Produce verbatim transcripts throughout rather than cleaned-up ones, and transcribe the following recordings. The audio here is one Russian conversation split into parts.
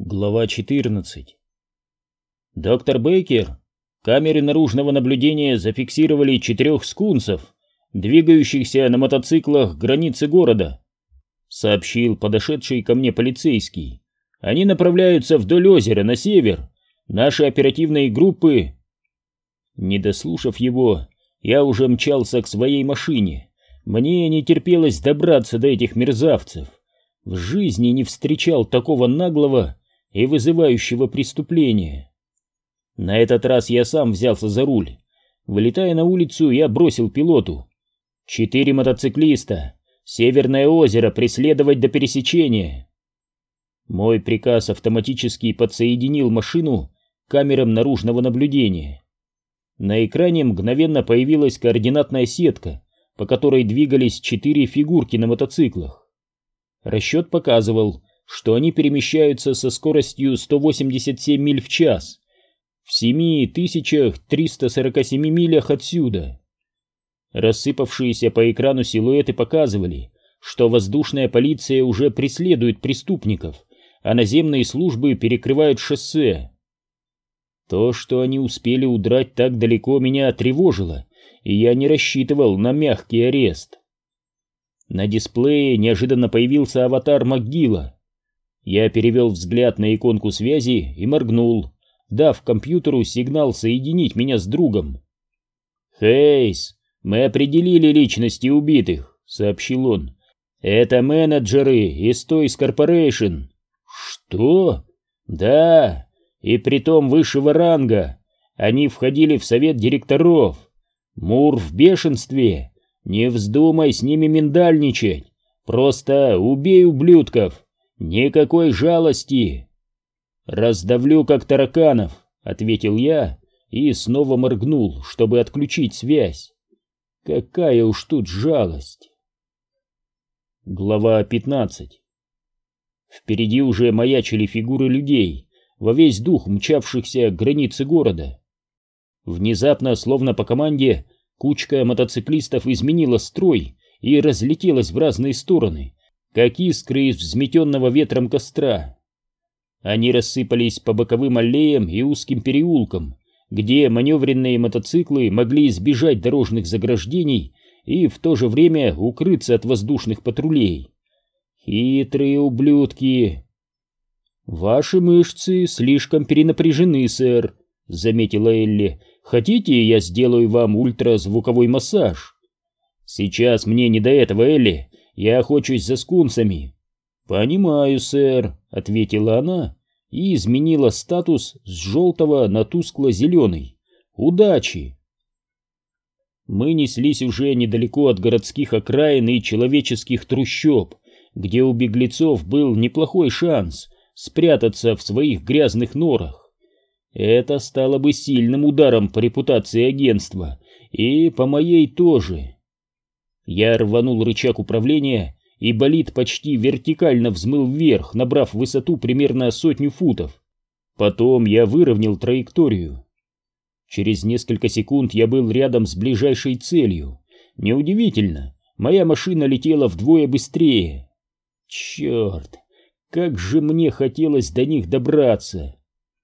Глава четырнадцать. Доктор Бейкер, камеры наружного наблюдения зафиксировали четырех скунсов, двигающихся на мотоциклах к границе города, сообщил подошедший ко мне полицейский. Они направляются вдоль озера на север. Наши оперативные группы... Не дослушав его, я уже мчался к своей машине. Мне не терпелось добраться до этих мерзавцев. В жизни не встречал такого наглого и вызывающего преступления. На этот раз я сам взялся за руль. Вылетая на улицу, я бросил пилоту. Четыре мотоциклиста. Северное озеро преследовать до пересечения. Мой приказ автоматически подсоединил машину к камерам наружного наблюдения. На экране мгновенно появилась координатная сетка, по которой двигались четыре фигурки на мотоциклах. Расчет показывал, что они перемещаются со скоростью сто восемьдесят семь миль в час, в семь тысяч триста сорок семь милях отсюда. Рассыпавшиеся по экрану силуэты показывали, что воздушная полиция уже преследует преступников, а наземные службы перекрывают шоссе. То, что они успели удрать так далеко, меня тревожило, и я не рассчитывал на мягкий арест. На дисплее неожиданно появился аватар МакГилла. Я перевел взгляд на иконку связи и моргнул, дав компьютеру сигнал соединить меня с другом. «Хейс, мы определили личности убитых», — сообщил он. «Это менеджеры из Toys Corporation». «Что?» «Да, и притом высшего ранга. Они входили в совет директоров. Мур в бешенстве. Не вздумай с ними миндальничать. Просто убей ублюдков. Никакой жалости». «Раздавлю, как тараканов», — ответил я и снова моргнул, чтобы отключить связь. Какая уж тут жалость. Глава пятнадцать. Впереди уже маячили фигуры людей, во весь дух мчавшихся к границе города. Внезапно, словно по команде, кучка мотоциклистов изменила строй и разлетелась в разные стороны, как искры из взметенного ветром костра. Они рассыпались по боковым аллеям и узким переулкам, где маневренные мотоциклы могли избежать дорожных заграждений и в то же время укрыться от воздушных патрулей. Хитрые ублюдки. «Ваши мышцы слишком перенапряжены, сэр», — заметила Элли. «Хотите, я сделаю вам ультразвуковой массаж?» «Сейчас мне не до этого, Элли. Я охочусь за скунсами». «Понимаю, сэр», — ответила она и изменила статус с желтого на тускло-зеленый. «Удачи!» Мы неслись уже недалеко от городских окраин и человеческих трущоб, где у беглецов был неплохой шанс спрятаться в своих грязных норах. Это стало бы сильным ударом по репутации агентства, и по моей тоже. Я рванул рычаг управления, и болид почти вертикально взмыл вверх, набрав высоту примерно сотню футов. Потом я выровнял траекторию. Через несколько секунд я был рядом с ближайшей целью. Неудивительно, моя машина летела вдвое быстрее. Черт, как же мне хотелось до них добраться!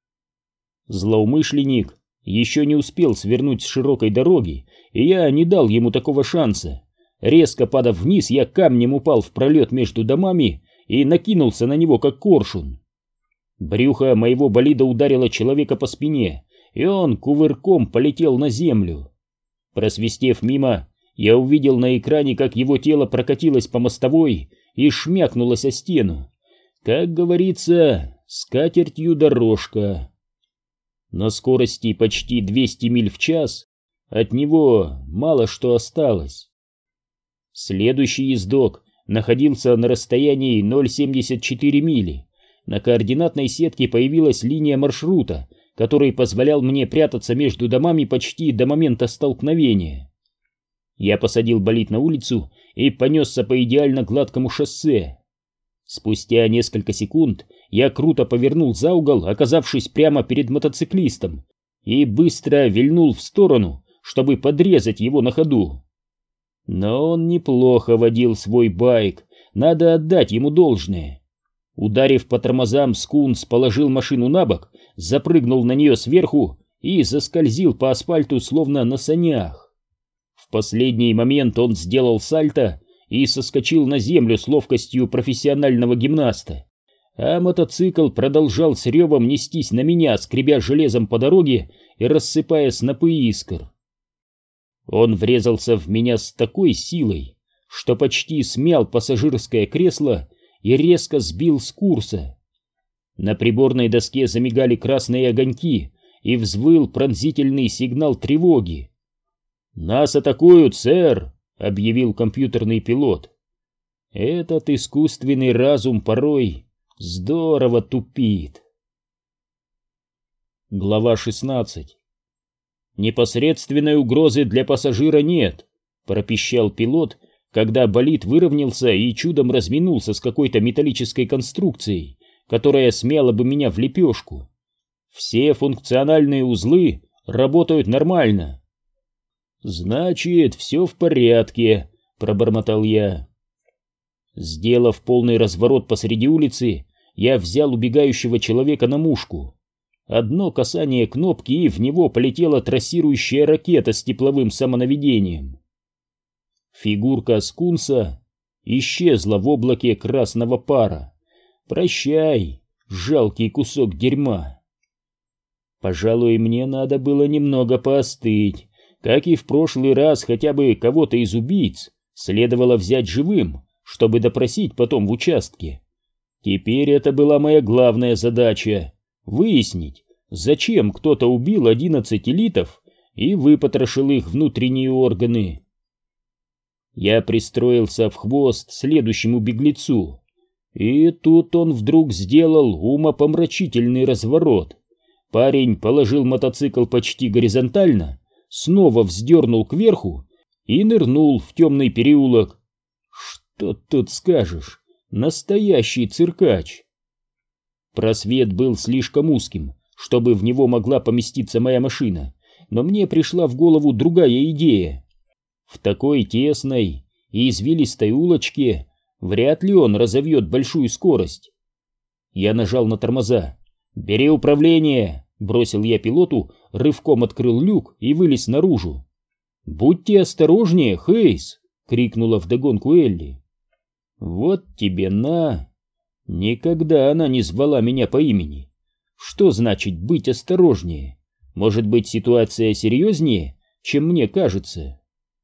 Злоумышленник еще не успел свернуть с широкой дороги, и я не дал ему такого шанса. Резко падав вниз, я камнем упал в пролет между домами и накинулся на него, как коршун. Брюхо моего болида ударило человека по спине, и он кувырком полетел на землю. Просвистев мимо, я увидел на экране, как его тело прокатилось по мостовой и шмякнулось о стену. Как говорится, с катертью дорожка. На скорости почти двести миль в час от него мало что осталось. Следующий ездок находился на расстоянии ноль целых семьдесят четыре мили. На координатной сетке появилась линия маршрута, который позволял мне прятаться между домами почти до момента столкновения. Я посадил болид на улицу и понесся по идеально гладкому шоссе. Спустя несколько секунд я круто повернул за угол, оказавшись прямо перед мотоциклистом, и быстро вильнул в сторону, чтобы подрезать его на ходу. Но он неплохо водил свой байк, надо отдать ему должное. Ударив по тормозам, скунс положил машину на бок, запрыгнул на нее сверху и заскользил по асфальту, словно на санях. В последний момент он сделал сальто и соскочил на землю с ловкостью профессионального гимнаста, а мотоцикл продолжал с ревом нестись на меня, скребя железом по дороге и рассыпая снопы искр. Он врезался в меня с такой силой, что почти смял пассажирское кресло и резко сбил с курса. На приборной доске замигали красные огоньки и взвыл пронзительный сигнал тревоги. «Нас атакуют, сэр!» — объявил компьютерный пилот. Этот искусственный разум порой здорово тупит. Глава шестнадцать. «Непосредственной угрозы для пассажира нет», — пропищал пилот, когда болид выровнялся и чудом разминулся с какой-то металлической конструкцией, которая смяла бы меня в лепешку. «Все функциональные узлы работают нормально». «Значит, все в порядке», — пробормотал я. Сделав полный разворот посреди улицы, я взял убегающего человека на мушку. Одно касание кнопки, и в него полетела трассирующая ракета с тепловым самонаведением. Фигурка скунса исчезла в облаке красного пара. Прощай, жалкий кусок дерьма. Пожалуй, мне надо было немного поостыть. Как и в прошлый раз, хотя бы кого-то из убийц следовало взять живым, чтобы допросить потом в участке. Теперь это была моя главная задача — выяснить, зачем кто-то убил одиннадцать элитов и выпотрошил их внутренние органы. Я пристроился в хвост следующему беглецу, и тут он вдруг сделал умопомрачительный разворот. Парень положил мотоцикл почти горизонтально, снова вздернул кверху и нырнул в темный переулок. Что тут скажешь, настоящий циркач. Просвет был слишком узким, чтобы в него могла поместиться моя машина, но мне пришла в голову другая идея. В такой тесной и извилистой улочке вряд ли он разовьет большую скорость. Я нажал на тормоза. «Бери управление!» — бросил я пилоту, рывком открыл люк и вылез наружу. «Будьте осторожнее, Хейс!» — крикнула вдогонку Элли. «Вот тебе на!» Никогда она не звала меня по имени. Что значит быть осторожнее? Может быть, ситуация серьезнее, чем мне кажется?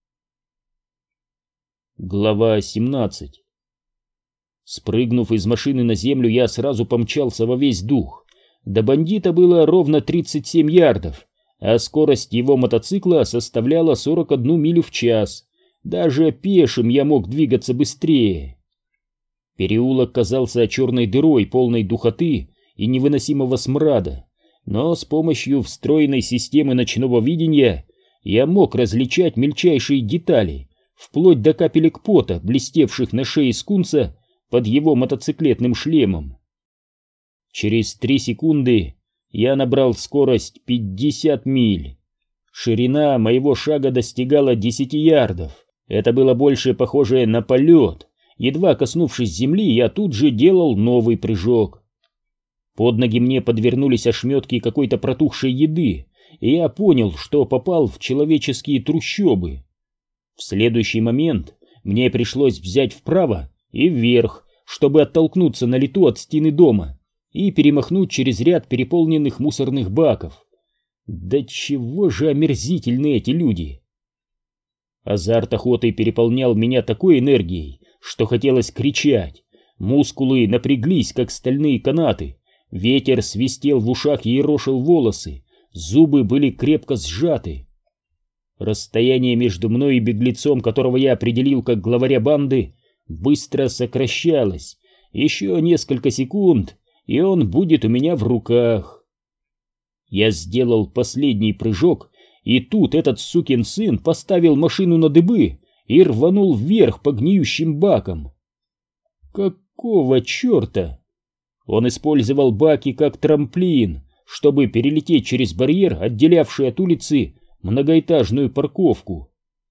Глава семнадцать. Спрыгнув из машины на землю, я сразу помчался во весь дух. До бандита было ровно тридцать семь ярдов, а скорость его мотоцикла составляла сорок одну милю в час. Даже пешим я мог двигаться быстрее. Переулок казался черной дырой, полной духоты и невыносимого смрада, но с помощью встроенной системы ночного видения я мог различать мельчайшие детали, вплоть до капелек пота, блестевших на шее скунса под его мотоциклетным шлемом. Через три секунды я набрал скорость пятьдесят миль. Ширина моего шага достигала десяти ярдов. Это было больше похоже на полет. Едва коснувшись земли, я тут же делал новый прыжок. Под ноги мне подвернулись ошметки какой-то протухшей еды, и я понял, что попал в человеческие трущобы. В следующий момент мне пришлось взять вправо и вверх, чтобы оттолкнуться на лету от стены дома и перемахнуть через ряд переполненных мусорных баков. Да чего же омерзительны эти люди! Азарт охоты переполнял меня такой энергией, что хотелось кричать. Мускулы напряглись, как стальные канаты, ветер свистел в ушах и ерошил волосы, зубы были крепко сжаты. Расстояние между мной и беглецом, которого я определил как главаря банды, быстро сокращалось. Еще несколько секунд, и он будет у меня в руках. Я сделал последний прыжок, и тут этот сукин сын поставил машину на дыбы и рванул вверх по гниющим бакам. Какого черта? Он использовал баки как трамплин, чтобы перелететь через барьер, отделявший от улицы многоэтажную парковку.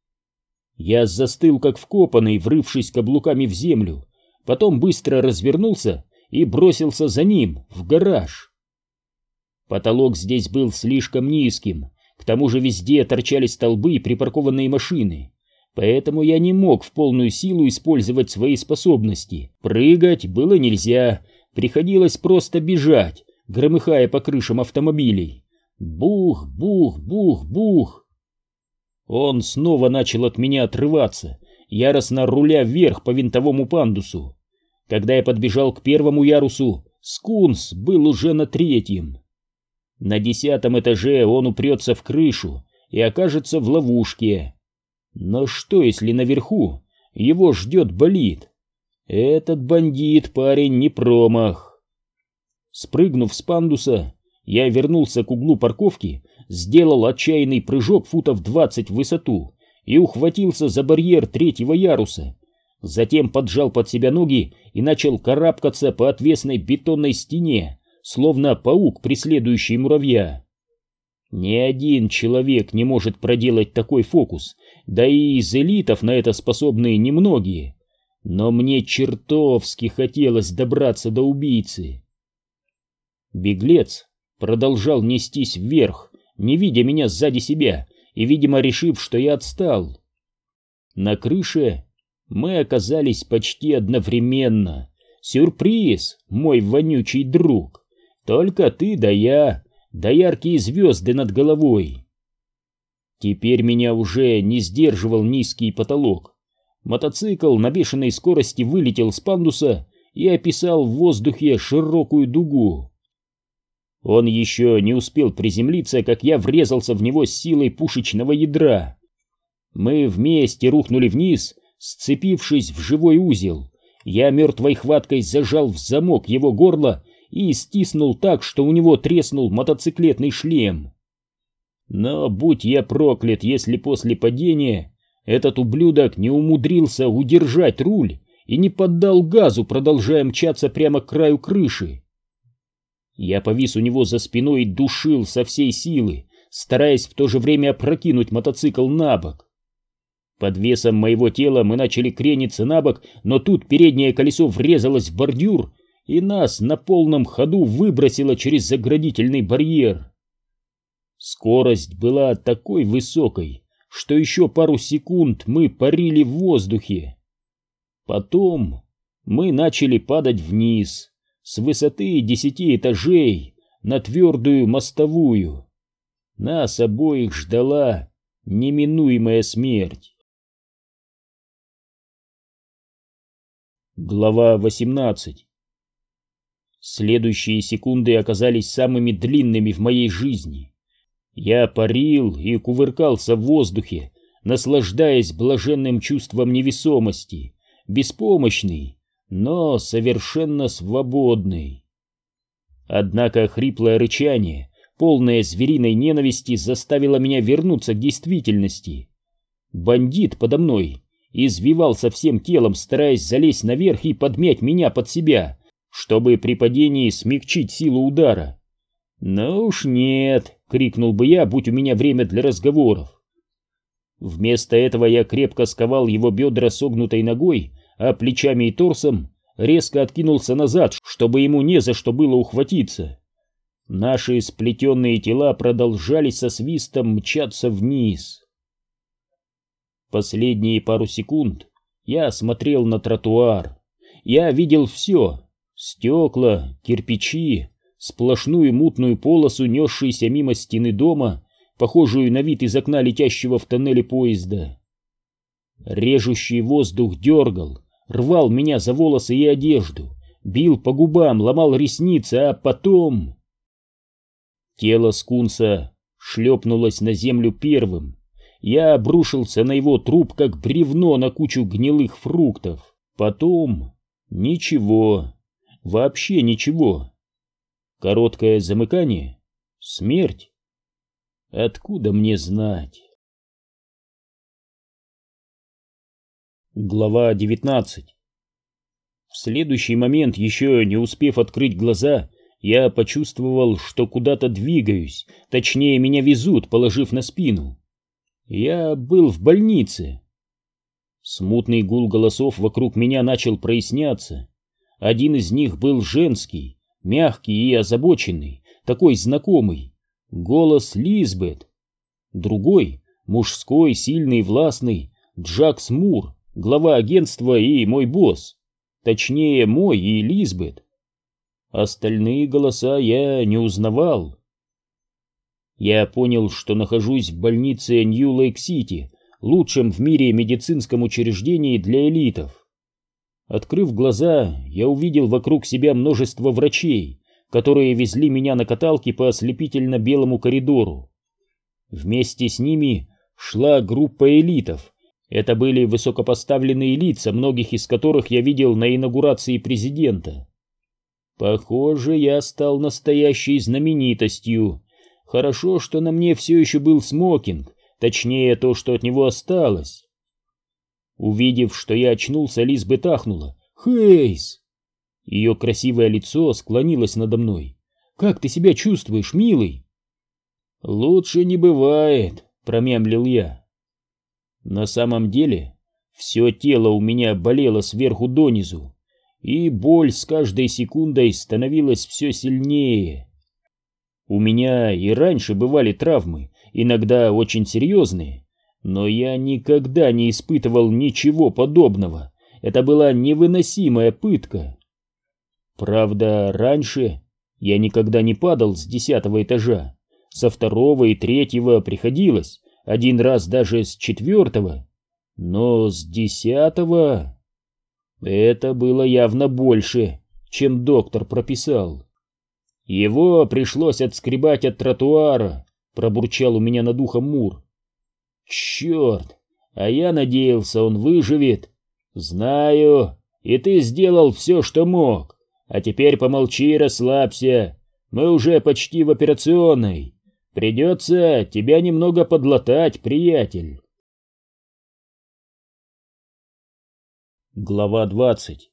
Я застыл как вкопанный, врывшись каблуками в землю, потом быстро развернулся и бросился за ним в гараж. Потолок здесь был слишком низким, к тому же везде торчали столбы и припаркованные машины, поэтому я не мог в полную силу использовать свои способности. Прыгать было нельзя, приходилось просто бежать, громыхая по крышам автомобилей. Бух, бух, бух, бух. Он снова начал от меня отрываться, яростно руля вверх по винтовому пандусу. Когда я подбежал к первому ярусу, скунс был уже на третьем. На десятом этаже он упрется в крышу и окажется в ловушке. Но что, если наверху его ждет болид? Этот бандит, парень, не промах. Спрыгнув с пандуса, я вернулся к углу парковки, сделал отчаянный прыжок футов двадцать в высоту и ухватился за барьер третьего яруса. Затем поджал под себя ноги и начал карабкаться по отвесной бетонной стене, словно паук, преследующий муравья. Ни один человек не может проделать такой фокус, да и из элитов на это способны немногие. Но мне чертовски хотелось добраться до убийцы. Беглец продолжал нестись вверх, не видя меня сзади себя и, видимо, решив, что я отстал. На крыше мы оказались почти одновременно. Сюрприз, мой вонючий друг! Только ты да я, да яркие звезды над головой. Теперь меня уже не сдерживал низкий потолок. Мотоцикл на бешеной скорости вылетел с пандуса и описал в воздухе широкую дугу. Он еще не успел приземлиться, как я врезался в него с силой пушечного ядра. Мы вместе рухнули вниз, сцепившись в живой узел. Я мертвой хваткой зажал в замок его горло и стиснул так, что у него треснул мотоциклетный шлем. Но будь я проклят, если после падения этот ублюдок не умудрился удержать руль и не поддал газу, продолжая мчаться прямо к краю крыши. Я повис у него за спиной и душил со всей силы, стараясь в то же время опрокинуть мотоцикл на бок. Под весом моего тела мы начали крениться на бок, но тут переднее колесо врезалось в бордюр, и нас на полном ходу выбросило через заградительный барьер. Скорость была такой высокой, что еще пару секунд мы парили в воздухе. Потом мы начали падать вниз, с высоты десяти этажей, на твердую мостовую. Нас обоих ждала неминуемая смерть. Глава восемнадцать. Следующие секунды оказались самыми длинными в моей жизни. Я парил и кувыркался в воздухе, наслаждаясь блаженным чувством невесомости, беспомощный, но совершенно свободный. Однако хриплое рычание, полное звериной ненависти, заставило меня вернуться к действительности. Бандит подо мной извивался всем телом, стараясь залезть наверх и подмять меня под себя, чтобы при падении смягчить силу удара. «Ну уж нет!» — крикнул бы я, будь у меня время для разговоров. Вместо этого я крепко сковал его бедра согнутой ногой, а плечами и торсом резко откинулся назад, чтобы ему не за что было ухватиться. Наши сплетенные тела продолжали со свистом мчаться вниз. Последние пару секунд я смотрел на тротуар. Я видел все: стекла, кирпичи, сплошную мутную полосу, несшуюся мимо стены дома, похожую на вид из окна летящего в тоннеле поезда. Режущий воздух дергал, рвал меня за волосы и одежду, бил по губам, ломал ресницы, а потом... Тело скунса шлепнулось на землю первым. Я обрушился на его труп, как бревно на кучу гнилых фруктов. Потом... ничего. Вообще ничего. Короткое замыкание. Смерть. Откуда мне знать? Глава девятнадцать. В следующий момент, еще не успев открыть глаза, я почувствовал, что куда-то двигаюсь, точнее, меня везут, положив на спину. Я был в больнице. Смутный гул голосов вокруг меня начал проясняться. Один из них был женский, мягкий и озабоченный, такой знакомый. Голос Лизбет. Другой, мужской, сильный и властный, Джакс Мур, глава агентства и мой босс. Точнее, мой и Лизбет. Остальные голоса я не узнавал. Я понял, что нахожусь в больнице Нью-Лейк-Сити, лучшем в мире медицинском учреждении для элитов. Открыв глаза, я увидел вокруг себя множество врачей, которые везли меня на каталке по ослепительно-белому коридору. Вместе с ними шла группа элитов. Это были высокопоставленные лица, многих из которых я видел на инаугурации президента. Похоже, я стал настоящей знаменитостью. Хорошо, что на мне все еще был смокинг, точнее, то, что от него осталось. Увидев, что я очнулся, Лизбет ахнула. «Хейс!» Ее красивое лицо склонилось надо мной. «Как ты себя чувствуешь, милый?» «Лучше не бывает», — промямлил я. На самом деле, все тело у меня болело сверху донизу, и боль с каждой секундой становилась все сильнее. У меня и раньше бывали травмы, иногда очень серьезные, но я никогда не испытывал ничего подобного. Это была невыносимая пытка. Правда, раньше я никогда не падал с десятого этажа, со второго и третьего приходилось, один раз даже с четвертого, но с десятого это было явно больше, чем доктор прописал. Его пришлось отскребать от тротуара, пробурчал у меня над ухом Мур. Черт, а я надеялся, он выживет. Знаю, и ты сделал все, что мог, а теперь помолчи и расслабься, мы уже почти в операционной. Придется тебя немного подлатать, приятель. Глава двадцать.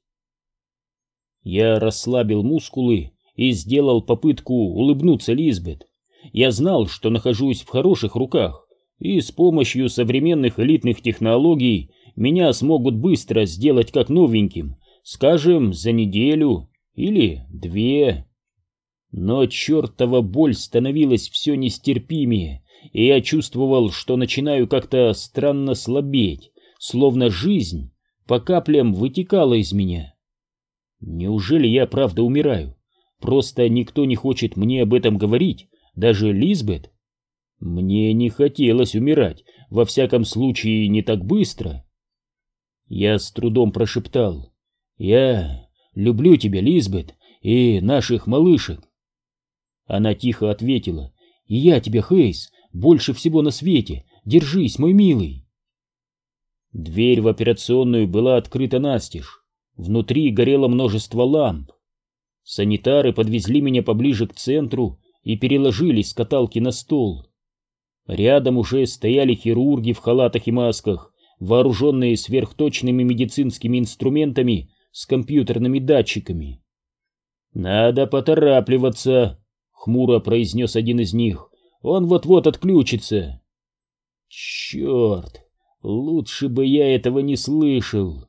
Я расслабил мускулы и сделал попытку улыбнуться Лизбет. Я знал, что нахожусь в хороших руках, и с помощью современных элитных технологий меня смогут быстро сделать как новеньким, скажем, за неделю или две. Но чертова боль становилась все нестерпимее, и я чувствовал, что начинаю как-то странно слабеть, словно жизнь по каплям вытекала из меня. Неужели я правда умираю? Просто никто не хочет мне об этом говорить, даже Лизбет. Мне не хотелось умирать, во всяком случае не так быстро. Я с трудом прошептал: «Я люблю тебя, Лизбет, и наших малышек». Она тихо ответила: «И я тебя, Хейс, больше всего на свете. Держись, мой милый». Дверь в операционную была открыта настежь. Внутри горело множество ламп. Санитары подвезли меня поближе к центру и переложили с каталки на стол. Рядом уже стояли хирурги в халатах и масках, вооруженные сверхточными медицинскими инструментами с компьютерными датчиками. «Надо поторапливаться», — хмуро произнес один из них. «Он вот-вот отключится». «Черт, лучше бы я этого не слышал».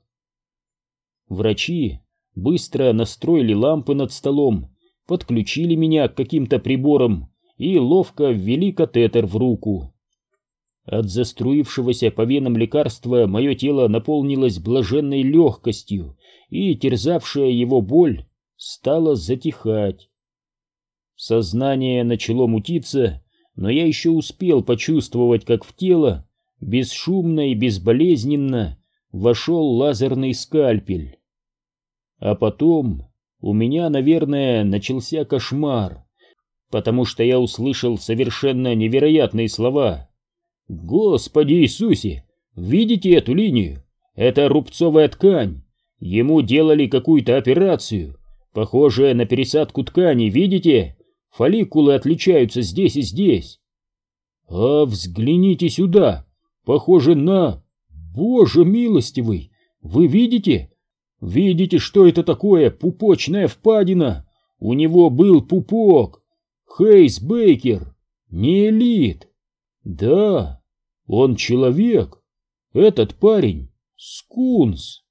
Врачи быстро настроили лампы над столом, подключили меня к каким-то приборам и ловко ввели катетер в руку. От заструившегося по венам лекарства мое тело наполнилось блаженной легкостью, и терзавшая его боль стала затихать. Сознание начало мутиться, но я еще успел почувствовать, как в тело бесшумно и безболезненно вошел лазерный скальпель. А потом у меня, наверное, начался кошмар, потому что я услышал совершенно невероятные слова. «Господи Иисусе! Видите эту линию? Это рубцовая ткань. Ему делали какую-то операцию, похожая на пересадку ткани, видите? Фолликулы отличаются здесь и здесь. А взгляните сюда, похоже на... Боже милостивый! Вы видите? Видите, что это такое? Пупочная впадина! У него был пупок! Хейс Бейкер! Не элит! Да, он человек! Этот парень — скунс!»